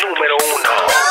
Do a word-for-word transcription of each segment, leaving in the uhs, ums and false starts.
número uno.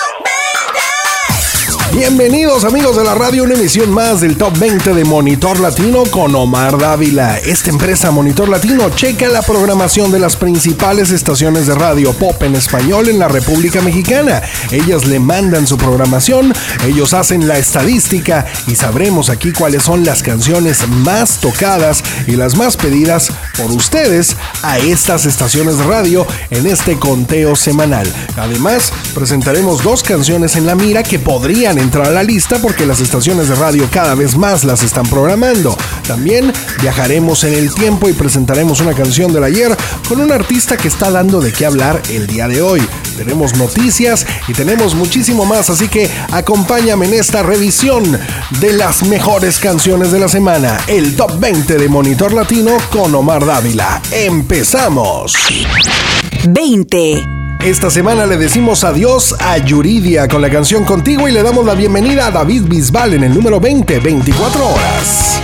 Bienvenidos amigos de la radio, una emisión más del Top veinte de Monitor Latino con Omar Dávila. Esta empresa Monitor Latino checa la programación de las principales estaciones de radio pop en español en la República Mexicana. Ellas le mandan su programación, ellos hacen la estadística y sabremos aquí cuáles son las canciones más tocadas y las más pedidas por ustedes a estas estaciones de radio en este conteo semanal. Además, presentaremos dos canciones en la mira que podrían entrar a la lista porque las estaciones de radio cada vez más las están programando. También viajaremos en el tiempo y presentaremos una canción del ayer con un artista que está dando de qué hablar el día de hoy. Tenemos noticias y tenemos muchísimo más, así que acompáñame en esta revisión de las mejores canciones de la semana, el Top veinte de Monitor Latino con Omar Dávila. ¡Empezamos! veinte. Esta semana le decimos adiós a Yuridia con la canción Contigo y le damos la bienvenida a David Bisbal en el número veinte, veinticuatro horas.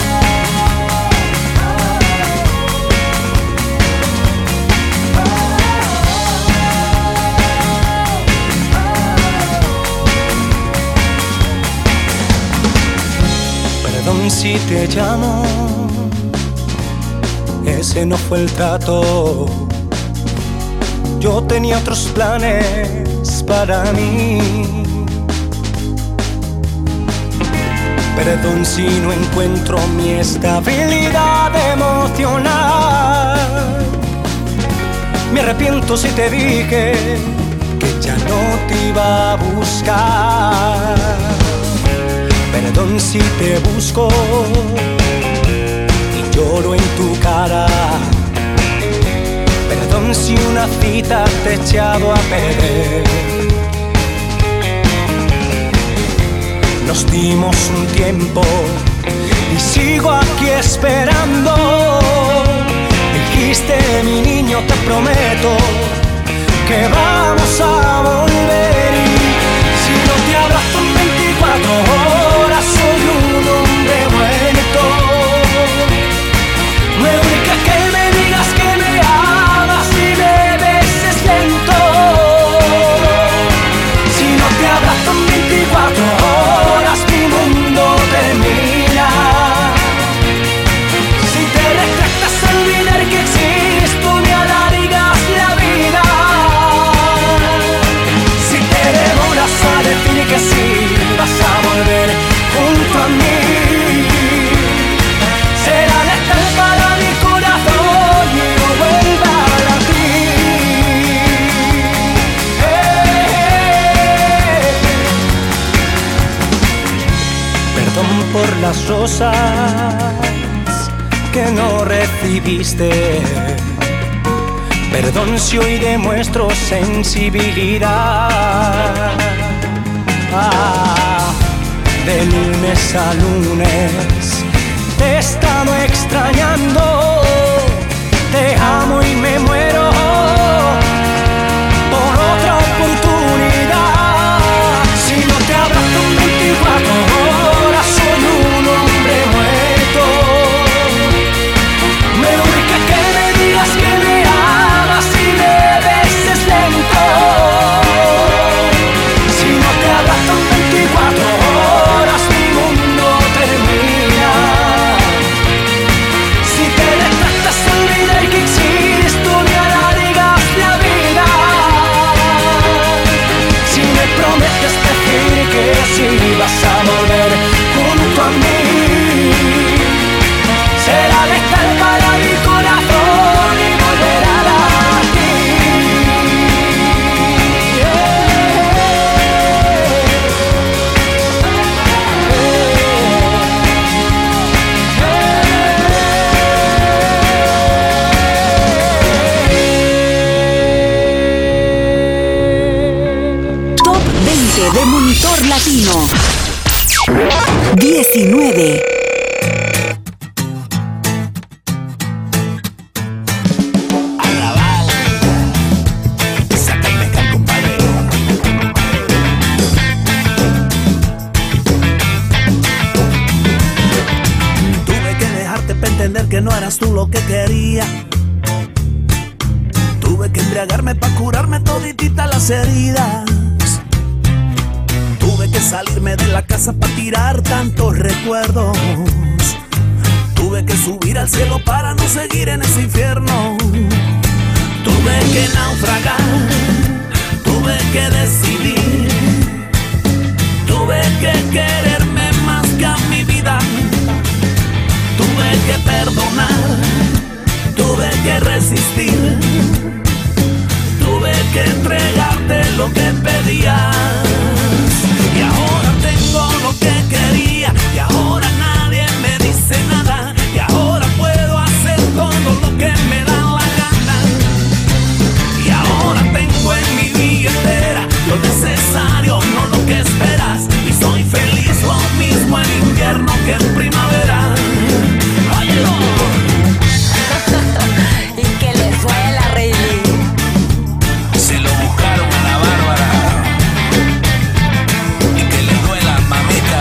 Perdón si te llamo, ese no fue el trato. Yo tenía otros planes para mí. Perdón si no encuentro mi estabilidad emocional. Me arrepiento si te dije que ya no te iba a buscar. Perdón si te busco y lloro en tu cara. Perdón si una cita te he echado a perder. Nos dimos un tiempo y sigo aquí esperando. Dijiste, mi niño, te prometo que vamos a volver. Y si no te abrazo en veinticuatro horas, soy un hombre muerto. Me urge que me digas que me amas y me beses lento. Si no te abrazo en veinticuatro horas, mi mundo termina. Si te retractas a olvidar que existo, me alargas la vida. Si te demoras a decir que sí, vas a volver junto a mí. Será letal para mi corazón y no vuelva a latir. Eh. Perdón por las rosas que no recibiste. Perdón si hoy demuestro sensibilidad. Ah, de lunes a lunes te he estado extrañando. Te amo y me muero por otra oportunidad. Si no te abrazo en veinticuatro horas, soy un hombre muerto. Me urge que me digas que me amas y me beses lento. Si no te abrazo en veinticuatro horas, mi mundo termina. Si te retractas a olvidar que existo, me alargas la vida. Si me prometes decir que sí, vas a volver junto a mí. Será letal para mi corazón y volverá a Top veinte de Monitor Latino. diecinueve. Que no eras tú lo que quería. Tuve que embriagarme pa' curarme toditita las heridas. que salirme de la casa para tirar tantos recuerdos. Tuve que subir al cielo para no seguir en ese infierno. Tuve que naufragar, tuve que decidir, tuve que quererme más que a mi vida. Tuve que perdonar, tuve que resistir, tuve que entregarte lo que pedías. Y ahora tengo lo que quería, y ahora nadie me dice nada, y ahora puedo hacer todo lo que me da la gana. Y ahora tengo en mi billetera lo necesario, no lo que esperas, y soy feliz lo mismo en invierno que en primavera. ¡Óyelo! Y que le duela, Rayleigh. Se lo buscaron a la Bárbara. Y que le duela, mamita.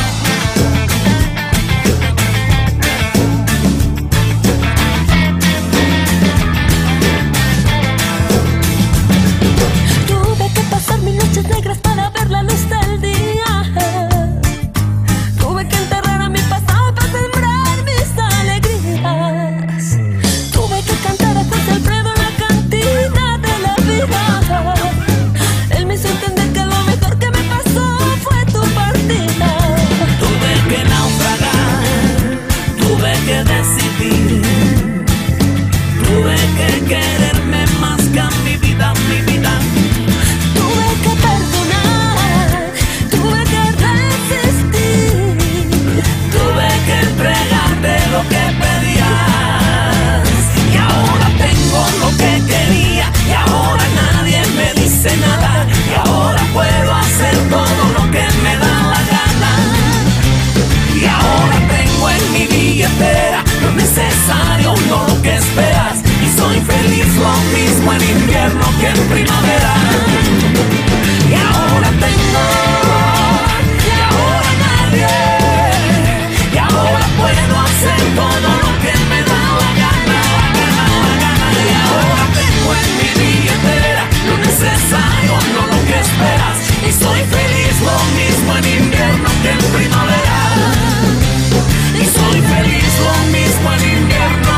Tuve que pasar mis noches negras para ver la luz del día. Tuve que enterrar a mi pasado para sembrar mis alegrías. Tuve que cantar a José Alfredo en la cantina de la vida. Él me hizo entender que lo mejor que me pasó fue tu partida. Tuve que naufragar, tuve que decidir, tuve que quererme más que a mi vida, mi vida. Tuve que perdonar, tuve que resistir. Tuve que entregarte lo que pedías. Y ahora tengo lo que quería, y ahora nadie me dice nada, y ahora puedo hacer todo lo que me da la gana. Y ahora tengo en mi billetera lo necesario, no lo que esperas, y soy feliz lo mismo en invierno que en primavera. Y ahora tengo, y ahora nadie, y ahora puedo hacer todo lo que me da la gana, la gana, la gana. Y ahora tengo en mi billetera lo necesario, no lo que esperas, y soy feliz lo mismo en invierno que en primavera. Y soy feliz lo mismo en invierno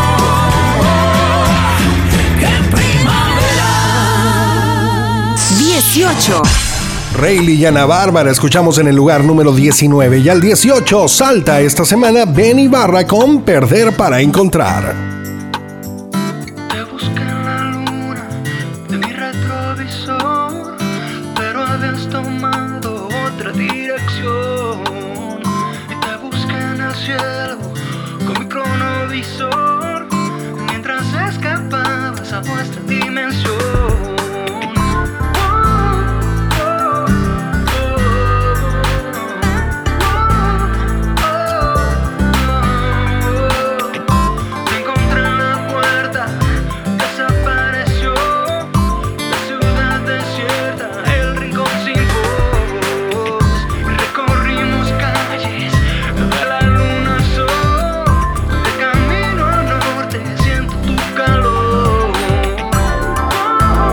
que en primavera. dieciocho. Rayleigh y Ana Bárbara escuchamos en el lugar número diecinueve, y al dieciocho salta esta semana Ben Ibarra con Perder para Encontrar. Te busqué en la luna de mi retrovisor, pero habías tomado otra dirección. Y te busqué en el cielo con mi cronovisor, mientras escapabas a nuestra dimensión. Camino al norte siento tu calor.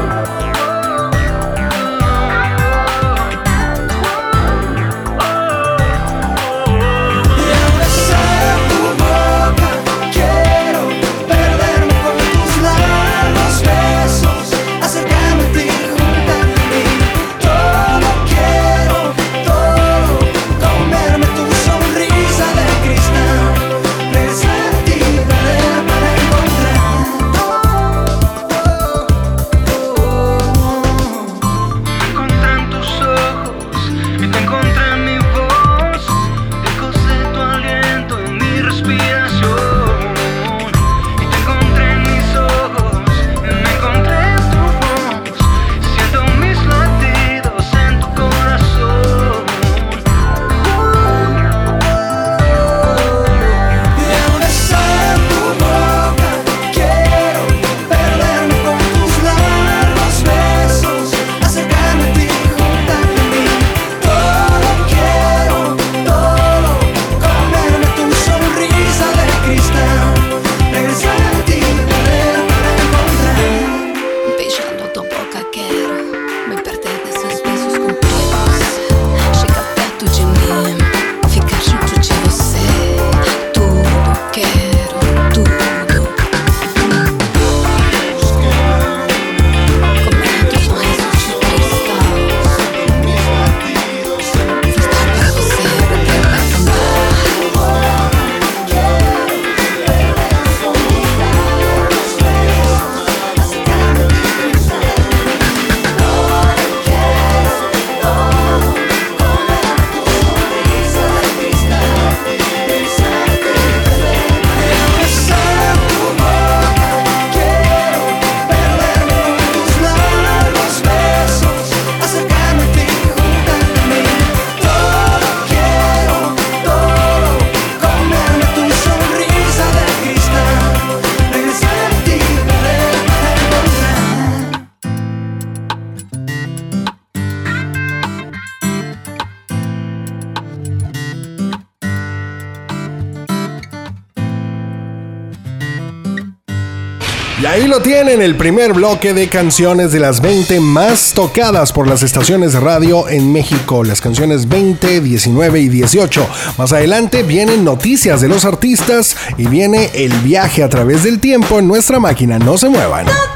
Y ahí lo tienen, el primer bloque de canciones de las veinte más tocadas por las estaciones de radio en México. Las canciones veinte, diecinueve y dieciocho. Más adelante vienen noticias de los artistas y viene el viaje a través del tiempo en nuestra máquina. No se muevan.